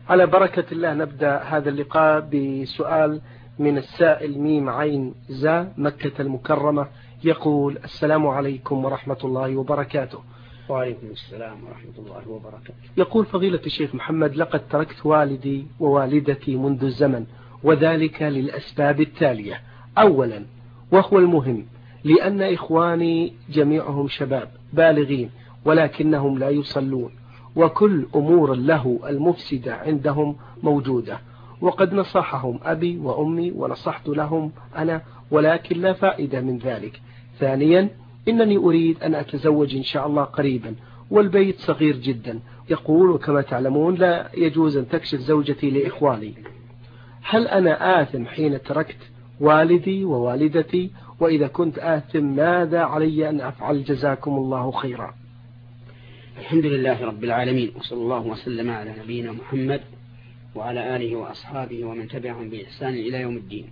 على بركة الله نبدأ هذا اللقاء بسؤال من السائل ميم عين زا مكة المكرمة، يقول: السلام عليكم ورحمة الله وبركاته. وعليكم السلام ورحمة الله وبركاته. يقول: فضيلة الشيخ محمد، لقد تركت والدي ووالدتي منذ الزمن، وذلك للأسباب التالية: أولا، وهو المهم، لأن إخواني جميعهم شباب بالغين ولكنهم لا يصلون، وكل أمور له المفسدة عندهم موجودة، وقد نصحهم أبي وأمي ونصحت لهم أنا، ولكن لا فائدة من ذلك. ثانيا، إنني أريد أن أتزوج إن شاء الله قريبا، والبيت صغير جدا. يقول: وكما تعلمون لا يجوز أن تكشف زوجتي لإخواني. هل أنا آثم حين تركت والدي ووالدتي؟ وإذا كنت آثم ماذا علي أن أفعل؟ جزاكم الله خيرا. الحمد لله رب العالمين، وصلى الله وسلم على نبينا محمد وعلى آله وأصحابه ومن تبعهم بإحسان إلى يوم الدين.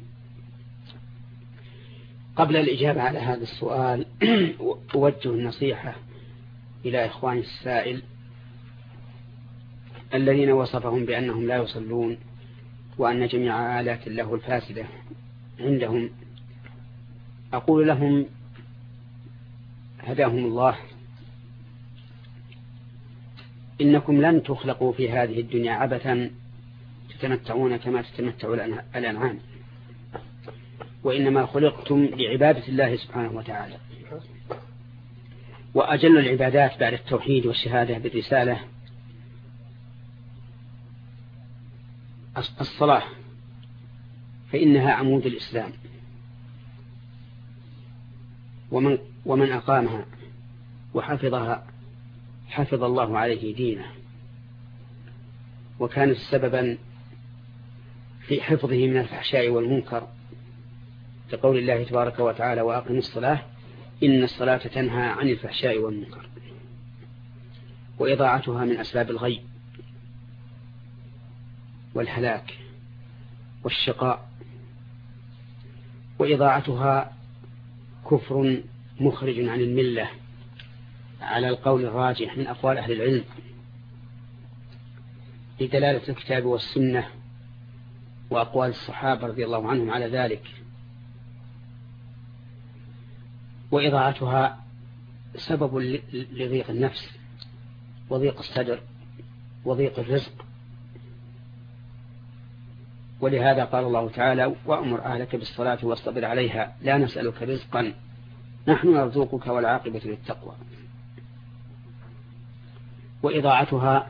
قبل الإجابة على هذا السؤال أوجه النصيحة إلى إخوان السائل الذين وصفهم بأنهم لا يصلون وأن جميع آلات الله الفاسدة عندهم. أقول لهم: هداهم الله، إنكم لن تخلقوا في هذه الدنيا عبثا تتمتعون كما تتمتع الأنعام، وإنما خلقتم لعبادة الله سبحانه وتعالى. وأجل العبادات بعد التوحيد والشهادة بالرسالة الصلاة، فإنها عمود الإسلام، ومن أقامها وحفظها حفظ الله عليه دينه، وكانت سببا في حفظه من الفحشاء والمنكر، لقول الله تبارك وتعالى: وأقم الصلاة إن الصلاة تنهى عن الفحشاء والمنكر. وإضاعتها من أسباب الغي والهلاك والشقاء، وإضاعتها كفر مخرج عن الملة على القول الراجح من أقوال أهل العلم لدلالة الكتاب والسنة وأقوال الصحابة رضي الله عنهم على ذلك. وإضاعتها سبب لضيق النفس وضيق الصدر وضيق الرزق، ولهذا قال الله تعالى: وأمر أهلك بالصلاة واصطبر عليها لا نسألك رزقا نحن نرزقك والعاقبة للتقوى. وإضاعتها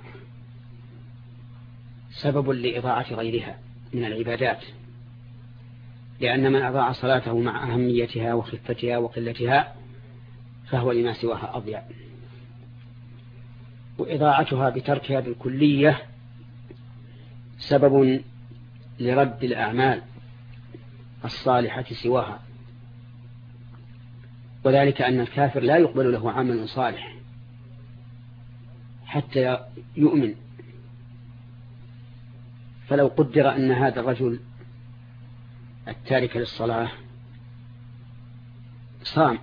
سبب لإضاعة غيرها من العبادات، لأن من أضاع صلاته مع أهميتها وخفتها وقلتها فهو لما سواها أضيع. وإضاعتها بتركها بالكلية سبب لرد الأعمال الصالحة سواها، وذلك أن الكافر لا يقبل له عمل صالح حتى يؤمن. فلو قدر أن هذا الرجل التارك للصلاة صام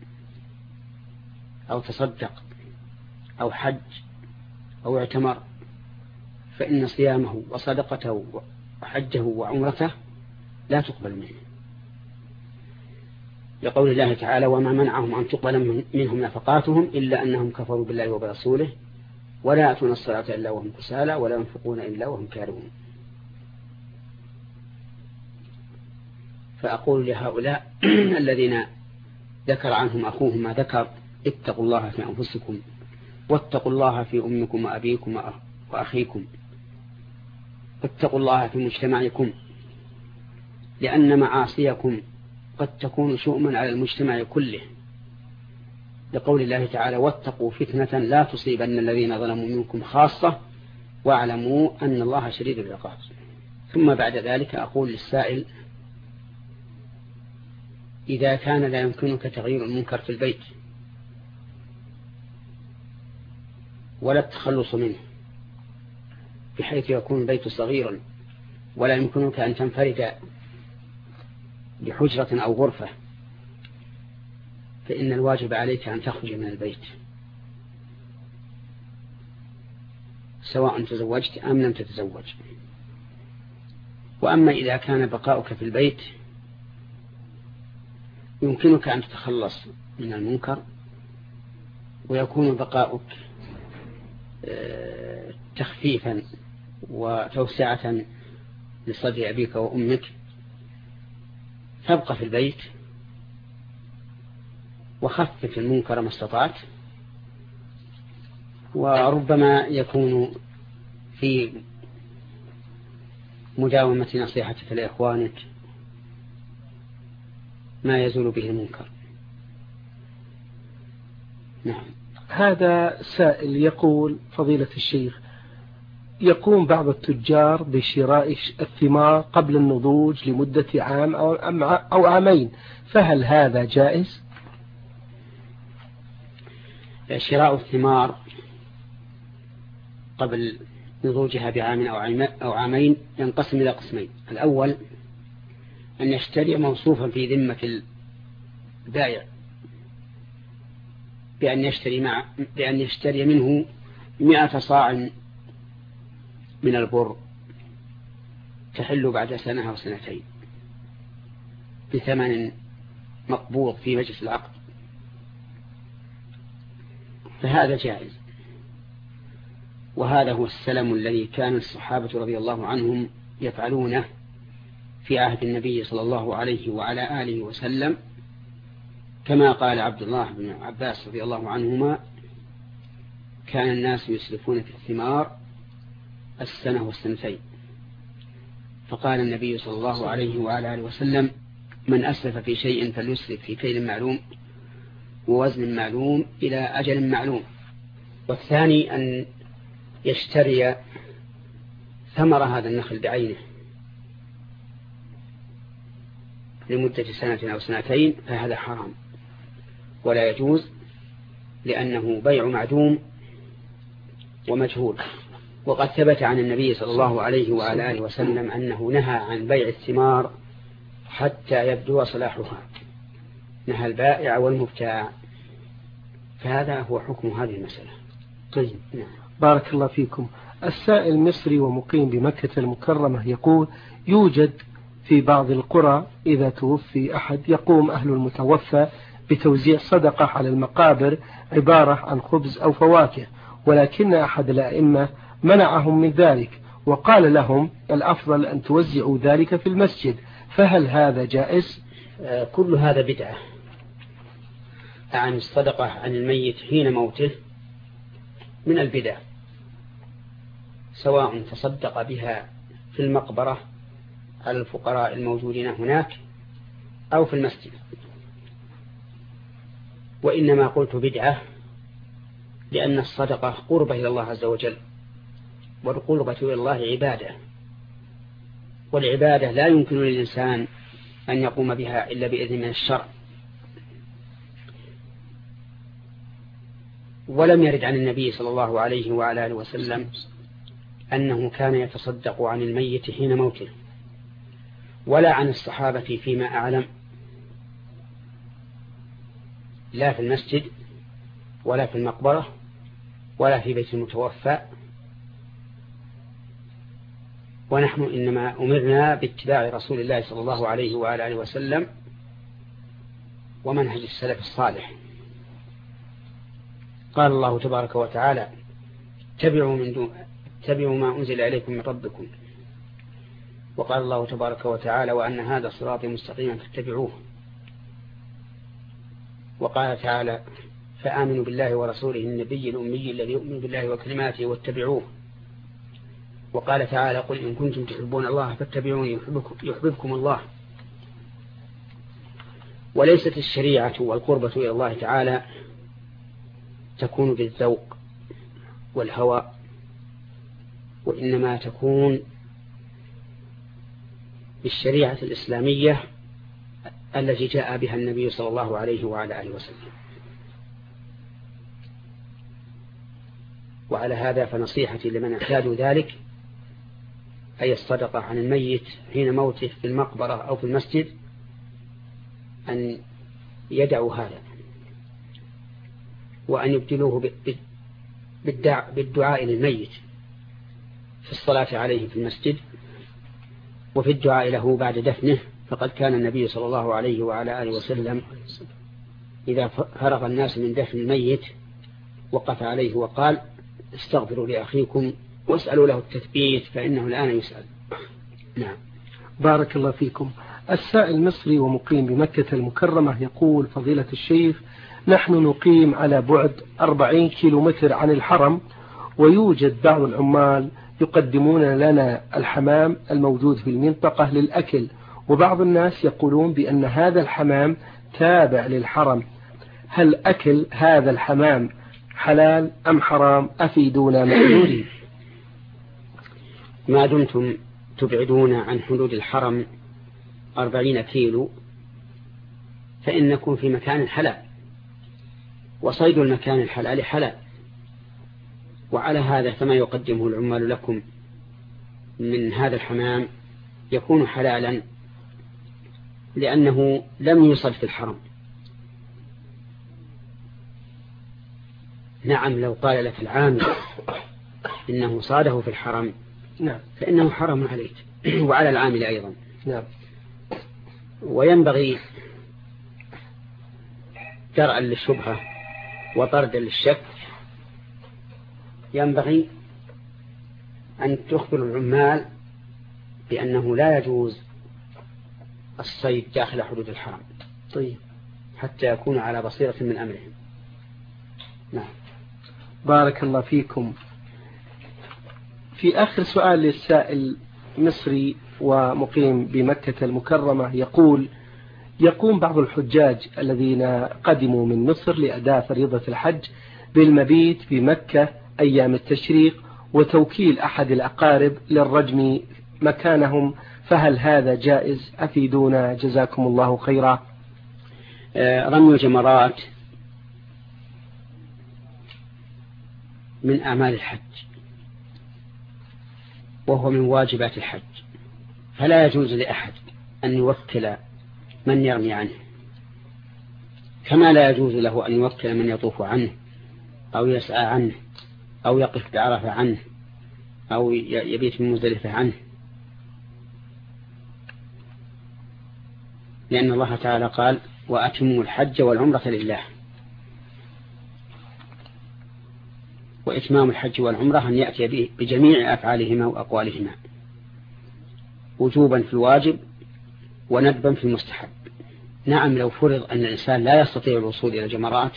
أو تصدق أو حج أو اعتمر، فإن صيامه وصدقته وحجه وعمرته لا تقبل منه، لقول الله تعالى: وما منعهم أن تقبل منهم نفقاتهم إلا أنهم كفروا بالله وبرسوله ولا يأتون الصلاة إلا وهم كسالى ولا ينفقون إلا وهم كارهون. فأقول لهؤلاء الذين ذكر عنهم أخوهم ما ذكر: اتقوا الله في أنفسكم واتقوا الله في أمكم وأبيكم وأخيكم، واتقوا الله في مجتمعكم، لأن معاصيكم قد تكون شؤما على المجتمع كله، لقول الله تعالى: واتقوا فتنة لا تصيبن الذين ظلموا منكم خاصة واعلموا أن الله شديد العقاب. ثم بعد ذلك أقول للسائل: إذا كان لا يمكنك تغيير المنكر في البيت ولا التخلص منه بحيث يكون البيت صغيرا ولا يمكنك أن تنفرد بحجرة أو غرفة، فإن الواجب عليك أن تخرج من البيت سواء تزوجت أم لم تتزوج. وأما إذا كان بقاؤك في البيت يمكنك أن تتخلص من المنكر، ويكون بقاؤك تخفيفا وتوسعة لصدر أبيك وأمك، فابق في البيت وخفف المنكر ما استطعت. وربما يكون في مداومة نصيحتك لإخوانك ما يزول به المنكر. نعم. هذا سائل يقول: فضيلة الشيخ، يقوم بعض التجار بشراء الثمار قبل النضوج لمدة عام أو عامين، فهل هذا جائز؟ شراء الثمار قبل نضوجها بعام أو عامين ينقسم إلى قسمين. الأول أن يشتري موصوفا في ذمة البائع بأن يشتري منه 100 صاع من البر تحل بعد سنة أو سنتين بثمن مقبوض في مجلس العقد، فهذا جائز. وهذا هو السلم الذي كان الصحابة رضي الله عنهم يفعلونه في عهد النبي صلى الله عليه وعلى آله وسلم، كما قال عبد الله بن عباس رضي الله عنهما: كان الناس يسلفون في الثمار السنة والسنتين. فقال النبي صلى الله عليه وعلى آله وسلم: من أسلف في شيء فليسلف في كيل معلوم ووزن معلوم إلى أجل معلوم. والثاني أن يشتري ثمر هذا النخل بعينه لمدة سنة أو سنتين، فهذا حرام ولا يجوز، لأنه بيع معدوم ومجهول. وقد ثبت عن النبي صلى الله عليه وعلى آله وسلم أنه نهى عن بيع الثمار حتى يبدو صلاحها، نهى البائع والمبتاع. فهذا هو حكم هذه المسألة. طيب. بارك الله فيكم. السائل مصري ومقيم بمكة المكرمة يقول: يوجد في بعض القرى إذا توفي أحد يقوم أهل المتوفى بتوزيع صدقة على المقابر عبارة عن خبز أو فواكه، ولكن أحد الأئمة منعهم من ذلك وقال لهم: الأفضل أن توزعوا ذلك في المسجد، فهل هذا جائز؟ كل هذا بدعة. عن الصدقة عن الميت حين موته من البدع، سواء تصدق بها في المقبرة على الفقراء الموجودين هناك أو في المسجد. وإنما قلت بدعة لأن الصدقة قربة إلى الله عز وجل، والقربة إلى الله عبادة، والعبادة لا يمكن للإنسان أن يقوم بها إلا بإذن من الشرع. ولم يرد عن النبي صلى الله عليه وعلى آله وسلم أنه كان يتصدق عن الميت حين موته، ولا عن الصحابة فيما أعلم، لا في المسجد ولا في المقبرة ولا في بيت المتوفى. ونحن إنما أمرنا باتباع رسول الله صلى الله عليه وعلى آله وسلم ومنهج السلف الصالح. قال الله تبارك وتعالى: اتبعوا ما أنزل إليكم من ربكم. وقال الله تبارك وتعالى: وأن هذا صراطي مستقيما فاتبعوه. وقال تعالى: فآمنوا بالله ورسوله النبي الأمي الذي يؤمن بالله وكلماته واتبعوه. وقال تعالى: قل إن كنتم تحبون الله فاتبعوني يحببكم الله. وليست الشريعة والقربة إلى الله تعالى تكون بالذوق والهوى، وإنما تكون بالشريعة الإسلامية التي جاء بها النبي صلى الله عليه وعلى آله وسلم. وعلى هذا فنصيحتي لمن اعتادوا ذلك، أي الصدقة عن الميت حين موته في المقبرة أو في المسجد، أن يدعوا هذا وأن يبدلوه بالدعاء للميت في الصلاة عليه في المسجد وفي الدعاء له بعد دفنه، فقد كان النبي صلى الله عليه وعلى آله وسلم إذا فرغ الناس من دفن الميت وقف عليه وقال: استغفروا لأخيكم واسألوا له التثبيت فإنه الآن يسأل. نعم. بارك الله فيكم. السائل مصري ومقيم بمكة المكرمة يقول: فضيلة الشيخ، نحن نقيم على بعد 40 كيلومتر عن الحرم، ويوجد بعض العمال يقدمون لنا الحمام الموجود في المنطقة للأكل، وبعض الناس يقولون بأن هذا الحمام تابع للحرم، هل أكل هذا الحمام حلال أم حرام؟ أفيدونا مأجورين. ما دمتم تبعدون عن حدود الحرم 40 كيلو فإنكم في مكان حلال، وصيد المكان الحلال حلال، وعلى هذا فما يقدمه العمال لكم من هذا الحمام يكون حلالا لأنه لم يصد في الحرم. نعم، لو قال لك العامل إنه صاده في الحرم فإنه حرم عليك وعلى العامل أيضا. نعم. وينبغي درءا للشبهة وطردا للشك، ينبغي أن تخبر العمال بأنه لا يجوز الصيد داخل حدود الحرم. طيب. حتى يكون على بصيرة من أمرهم. نعم. بارك الله فيكم. في آخر سؤال للسائل مصري ومقيم بمكة المكرمة يقول: يقوم بعض الحجاج الذين قدموا من مصر لأداء فريضة الحج بالمبيت بمكة أيام التشريق وتوكيل أحد الأقارب للرجم مكانهم، فهل هذا جائز؟ أفيدونا جزاكم الله خيرا. رمي الجمرات من أعمال الحج وهو من واجبات الحج، فلا يجوز لأحد أن يوكل من يرمي عنه، كما لا يجوز له أن يوكل من يطوف عنه أو يسعى عنه أو يقف بعرفة عنه أو يبيت من مزدلفة عنه، لأن الله تعالى قال: وأتموا الحج والعمرة لله. وإتمام الحج والعمرة أن يأتي بجميع أفعالهما وأقوالهما، وجوبا في الواجب وندبا في المستحب. نعم، لو فرض أن الإنسان لا يستطيع الوصول إلى الجمرات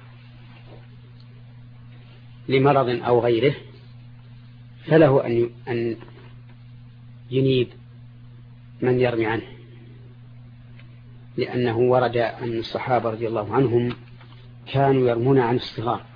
لمرض أو غيره فله أن ينيب من يرمي عنه، لأنه ورد أن الصحابة رضي الله عنهم كانوا يرمون عن الصغار،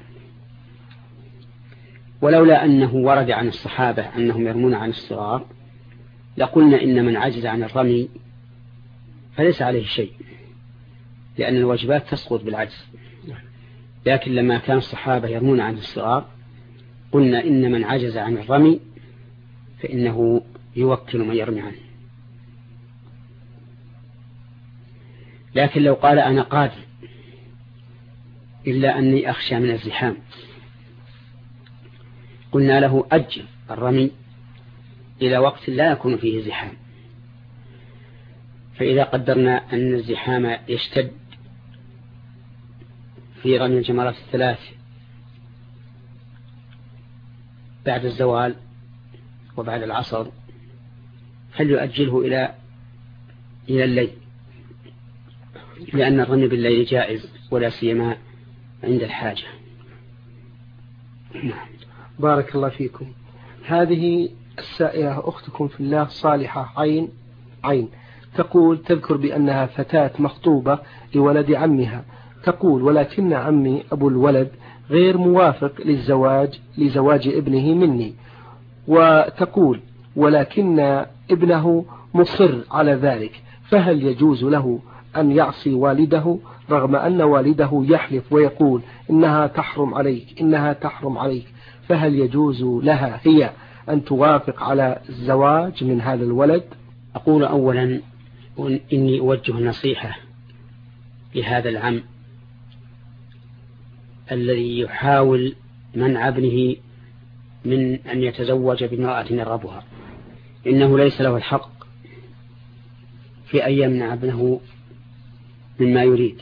ولولا أنه ورد عن الصحابة أنهم يرمون عن الصغار لقلنا إن من عجز عن الرمي فليس عليه شيء، لأن الواجبات تسقط بالعجز. لكن لما كان الصحابة يرمون عن الصغار قلنا إن من عجز عن الرمي فإنه يوكل من يرمي عنه. لكن لو قال: أنا قادر إلا أني أخشى من الزحام، قلنا له: أجل الرمي إلى وقت لا يكون فيه زحام. فإذا قدرنا أن الزحام يشتد في رمي الجمرات الثلاث بعد الزوال وبعد العصر فليؤجله إلى الليل، لأن الرمي بالليل جائز ولا سيما عند الحاجة. بارك الله فيكم. هذه السائلة أختكم في الله صالحة عين تقول: تذكر بأنها فتاة مخطوبة لولد عمها، تقول: ولكن عمي أبو الولد غير موافق لزواج ابنه مني، وتقول: ولكن ابنه مصر على ذلك، فهل يجوز له أن يعصي والده رغم أن والده يحلف ويقول إنها تحرم عليك إنها تحرم عليك؟ فهل يجوز لها هي أن توافق على الزواج من هذا الولد؟ أقول أولا إني أوجه نصيحة لهذا العم الذي يحاول منع ابنه من أن يتزوج بامرأة يرغبها، إنه ليس له الحق في أن يمنع ابنه مما يريد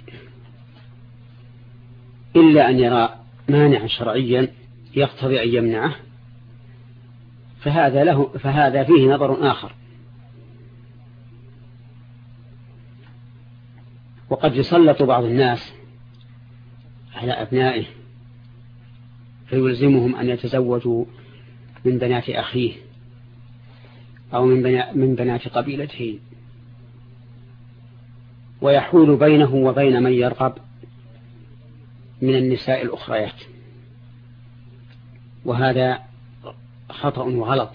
إلا أن يرى مانعا شرعيا يقتضي أن يمنعه، فهذا فيه نظر آخر. وقد يسلط بعض الناس على أبنائه فيلزمهم أن يتزوجوا من بنات أخيه أو من بنات قبيلته، ويحول بينه وبين من يرغب من النساء الأخريات، وهذا خطأ وغلط.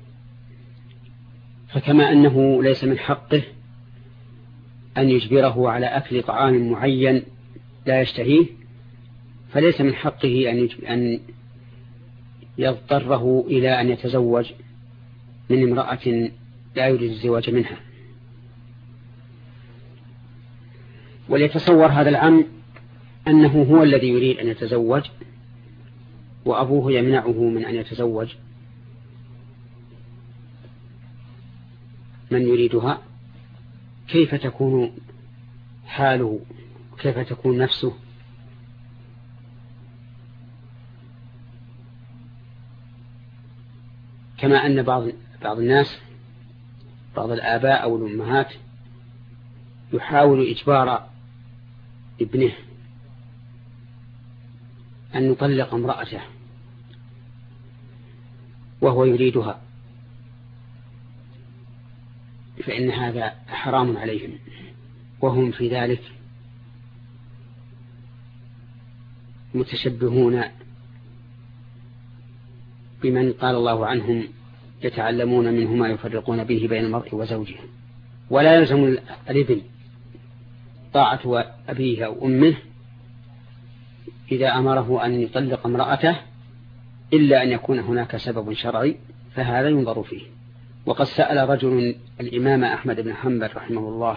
فكما أنه ليس من حقه أن يجبره على أكل طعام معين لا يشتهيه، فليس من حقه أن يضطره إلى أن يتزوج من امرأة لا يريد الزواج منها. وليتصور هذا العم أنه هو الذي يريد أن يتزوج وأبوه يمنعه من أن يتزوج من يريدها، كيف تكون حاله وكيف تكون نفسه؟ كما أن بعض الناس، بعض الآباء أو الأمهات، يحاول إجبار ابنه أن يطلق امرأته وهو يريدها، فإن هذا حرام عليهم، وهم في ذلك متشبهون بمن قال الله عنهم يتعلمون منه ما يفرقون به بين المرء وزوجه. ولا يلزم الابن طاعة أبيه أو أمه إذا أمره أن يطلق امرأته إلا أن يكون هناك سبب شرعي، فهذا ينظر فيه. وقد سأل رجل الإمام أحمد بن حنبل رحمه الله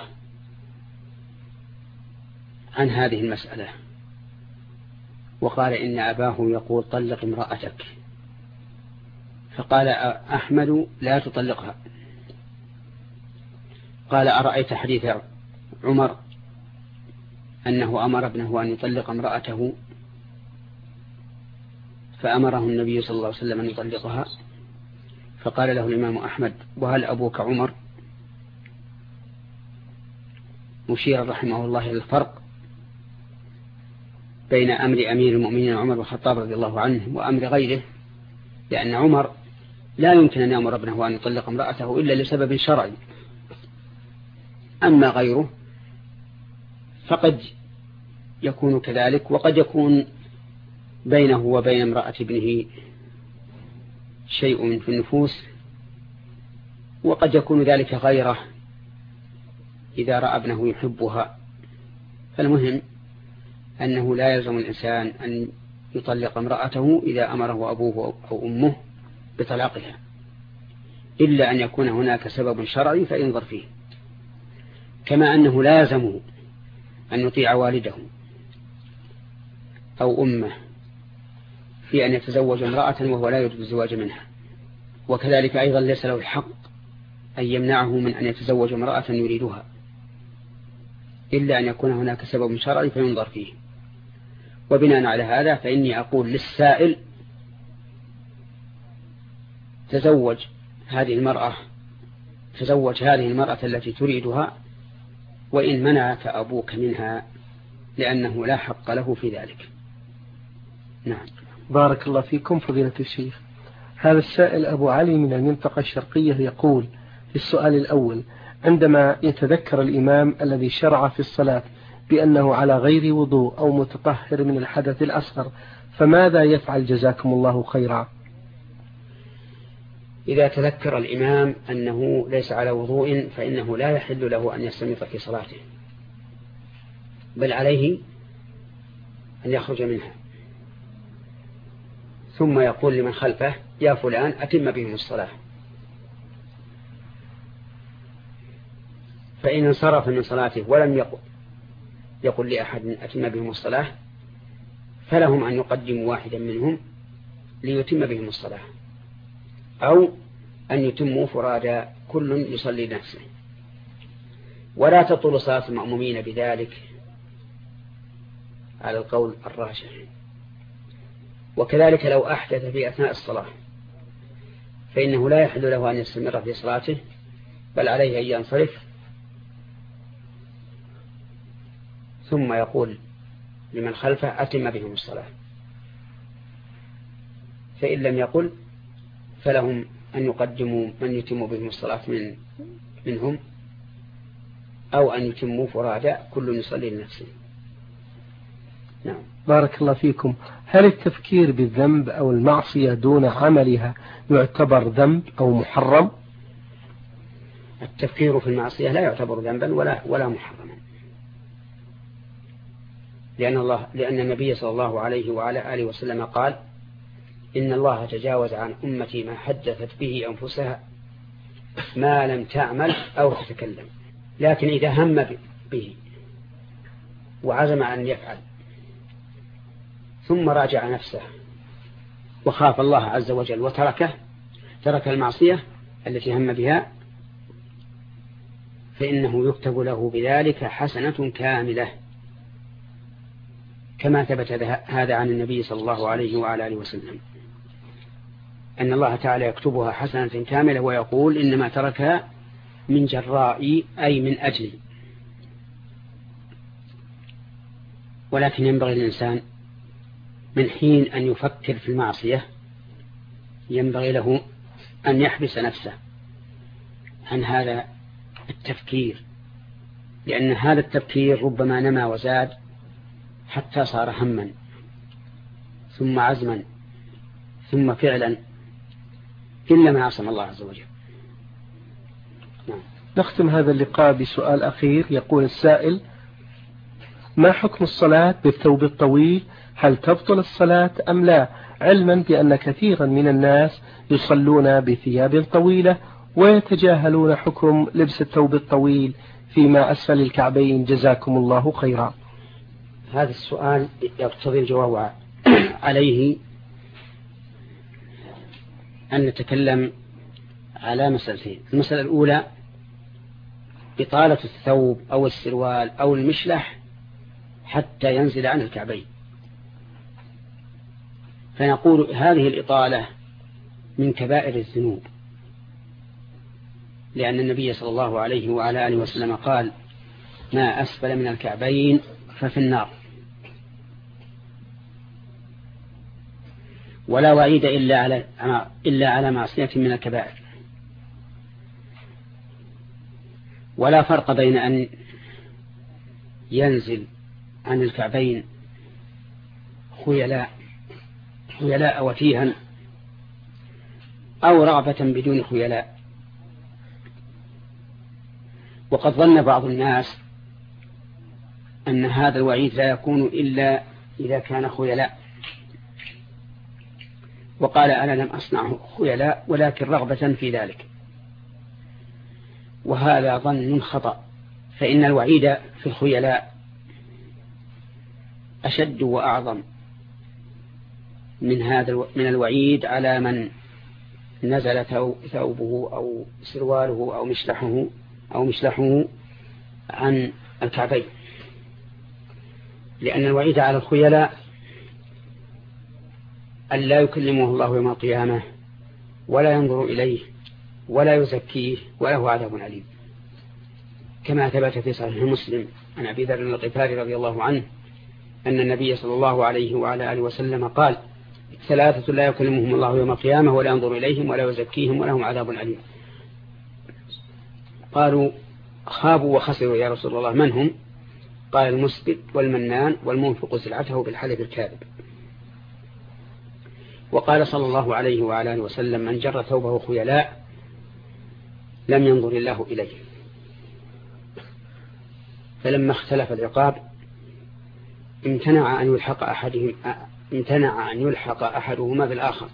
عن هذه المسألة، وقال إن أباه يقول طلق امرأتك، فقال أحمد لا تطلقها. قال أرأيت حديث عمر أنه أمر ابنه أن يطلق امرأته فأمره النبي صلى الله عليه وسلم أن يطلقها؟ فقال له الإمام أحمد وهل أبوك عمر؟ مشيرا رحمه الله إلى الفرق بين أمر أمير المؤمنين عمر بن الخطاب رضي الله عنه وأمر غيره، لأن عمر لا يمكن أن يأمر ابنه أن يطلق امرأته إلا لسبب شرعي، أما غيره فقد يكون كذلك، وقد يكون بينه وبين امرأة ابنه شيء في النفوس، وقد يكون ذلك غيره إذا رأى ابنه يحبها. فالمهم أنه لا يلزم الإنسان أن يطلق امرأته إذا أمره أبوه أو أمه بطلاقها، إلا أن يكون هناك سبب شرعي فينظر فيه. كما أنه لا يلزمه أن يطيع والده أو أمه في أن يتزوج امرأة وهو لا يريد الزواج منها، وكذلك أيضا ليس له الحق أن يمنعه من أن يتزوج امرأة يريدها، إلا أن يكون هناك سبب شرعي فينظر فيه. وبناء على هذا فإني أقول للسائل تزوج هذه المرأة التي تريدها وإن منعك أبوك منها، لأنه لا حق له في ذلك. نعم. بارك الله فيكم فضيلة الشيخ. هذا السائل أبو علي من المنطقة الشرقية يقول في السؤال الأول: عندما يتذكر الإمام الذي شرع في الصلاة بأنه على غير وضوء أو متطهر من الحدث الأصغر، فماذا يفعل جزاكم الله خيرا؟ إذا تذكر الإمام أنه ليس على وضوء فإنه لا يحل له أن يستمر في صلاته، بل عليه أن يخرج منها، ثم يقول لمن خلفه: يا فلان أتم بهم الصلاة. فإن انصرف من صلاته ولم يقل لأحد أتم بهم الصلاة، فلهم أن يقدموا واحدا منهم ليتم بهم الصلاة، أو أن يتموا فرادى كل يصلي نفسه، ولا تطول صلاة المأمومين بذلك على القول الراجح. وكذلك لو أحدث في أثناء الصلاة فإنه لا يحل له أن يستمر في صلاته، بل عليه أن ينصرف ثم يقول لمن خلفه أتم بهم الصلاة، فإن لم يقل فلهم أن يقدموا من يتم بهم الصلاة منهم، أو أن يتموا فرادى كل يصلي لنفسه. نعم. بارك الله فيكم. هل التفكير بالذنب أو المعصية دون عملها يعتبر ذنب أو محرم؟ التفكير في المعصية لا يعتبر ذنبا ولا محرما، لأن النبي صلى الله عليه وعلى آله وسلم قال: إن الله تجاوز عن أمتي ما حدثت به أنفسها ما لم تعمل أو تتكلم. لكن إذا هم به وعزم أن يفعل ثم راجع نفسه وخاف الله عز وجل ترك المعصية التي هم بها، فإنه يكتب له بذلك حسنة كاملة، كما ثبت هذا عن النبي صلى الله عليه وعلى آله وسلم، أن الله تعالى يكتبها حسنة كاملة ويقول: إنما تركها من جرائي، أي من أجلي. ولكن ينبغي الإنسان من حين أن يفكر في المعصية ينبغي له أن يحبس نفسه عن هذا التفكير، لأن هذا التفكير ربما نما وزاد حتى صار هما ثم عزما ثم فعلا، إلا ما عصم الله عز وجل. نعم. نختم هذا اللقاء بسؤال أخير. يقول السائل: ما حكم الصلاة بالثوب الطويل؟ هل تبطل الصلاة أم لا؟ علما بأن كثيرا من الناس يصلون بثياب طويلة ويتجاهلون حكم لبس الثوب الطويل فيما أسفل الكعبين، جزاكم الله خيرا. هذا السؤال يقتضي الجواب عليه أن نتكلم على مسألتين. المسألة الأولى: إطالة الثوب أو السروال أو المشلح حتى ينزل عن الكعبين، فنقول هذه الإطالة من كبائر الذنوب، لأن النبي صلى الله عليه وعلى آله وسلم قال: ما أسفل من الكعبين ففي النار. ولا وعيد إلا على معصية من الكبائر. ولا فرق بين أن ينزل عن الكعبين خيلاء وتيها أو رغبة بدون خيلاء. وقد ظن بعض الناس أن هذا الوعيد لا يكون إلا إذا كان خيلاء، وقال: أنا لم أصنعه خيلاء ولكن رغبة في ذلك. وهذا ظن خطأ، فإن الوعيد في الخيلاء أشد وأعظم من الوعيد على من نزل ثوبه أو سرواله أو مشلحه عن الكعبين، لأن الوعيد على الخيلاء أن لا يكلمه الله يوم القيامة ولا ينظر إليه ولا يزكيه وله عذاب أليم، كما ثبت في صحيح مسلم عن أبي ذر الغفاري رضي الله عنه أن النبي صلى الله عليه وعلى آله وسلم قال: 3 لا يكلمهم الله يوم القيامة ولا ينظر إليهم ولا يزكيهم ولهم عذاب أليم. قالوا: خابوا وخسروا يا رسول الله، من هم؟ قال: المسبل والمنان والمنفق سلعته بالحلف الكاذب. وقال صلى الله عليه وعلى آله وسلم: من جر ثوبه خيلاء لم ينظر الله إليه. فلما اختلف العقاب امتنع أن يلحق أحدهما بالآخر،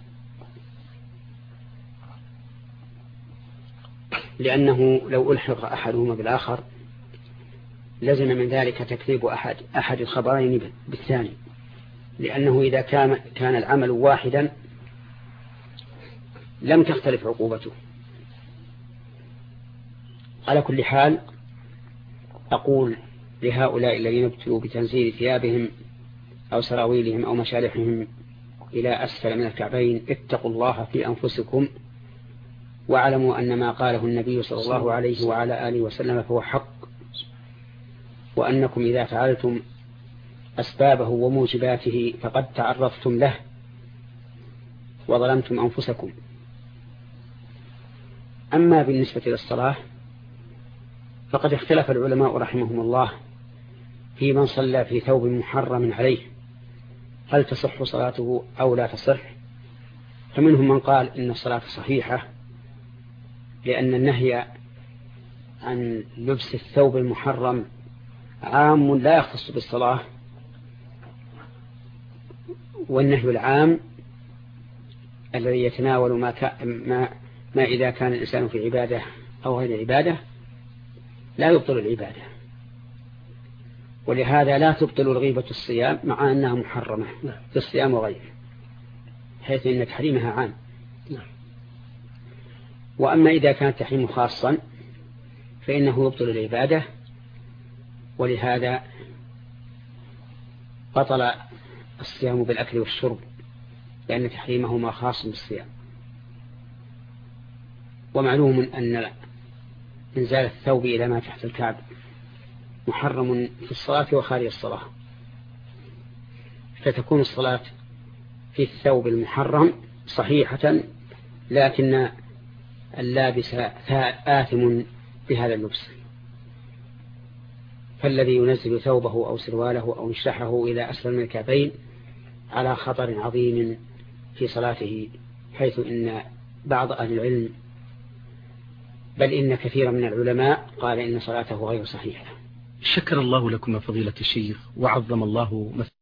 لأنه لو ألحق أحدهما بالآخر لزم من ذلك تكذيب أحد الخبرين بالثاني، لأنه إذا كان العمل واحدا لم تختلف عقوبته. على كل حال أقول لهؤلاء الذين ابتلوا بتنزيل ثيابهم أو سراويلهم أو مشالحهم إلى أسفل من الكعبين اتقوا الله في أنفسكم، واعلموا أن ما قاله النبي صلى الله عليه وعلى آله وسلم فهو حق، وأنكم إذا فعلتم أسبابه وموجباته فقد تعرضتم له وظلمتم أنفسكم. أما بالنسبة للصلاة فقد اختلف العلماء رحمهم الله في من صلى في ثوب محرم عليه هل تصح صلاته أو لا تصح. فمنهم من قال إن الصلاة صحيحة، لأن النهي عن لبس الثوب المحرم عام لا يختص بالصلاة، والنهي العام الذي يتناول ما إذا كان الإنسان في عبادة أو غير عبادة لا يبطل العبادة، ولهذا لا تبطل الغيبة الصيام مع أنها محرمة في الصيام وغيره، حيث إن تحريمها عام. وأما إذا كان تحريم خاصا فإنه يبطل العبادة، ولهذا بطل الصيام بالأكل والشرب، لأن تحريمهما خاص بالصيام. ومعلوم أن إنزال الثوب إلى ما تحت الكعب محرم في الصلاة وخارج الصلاة، فتكون الصلاة في الثوب المحرم صحيحة، لكن اللابس آثم بهذا اللبس. فالذي ينزل ثوبه أو سرواله أو مشلحه إلى أسفل من الكعبين على خطر عظيم في صلاته، حيث إن بعض أهل العلم بل إن كثيرا من العلماء قال إن صلاته غير صحيحة. شكر الله لكم فضيلة الشيخ وعظم الله مثلا.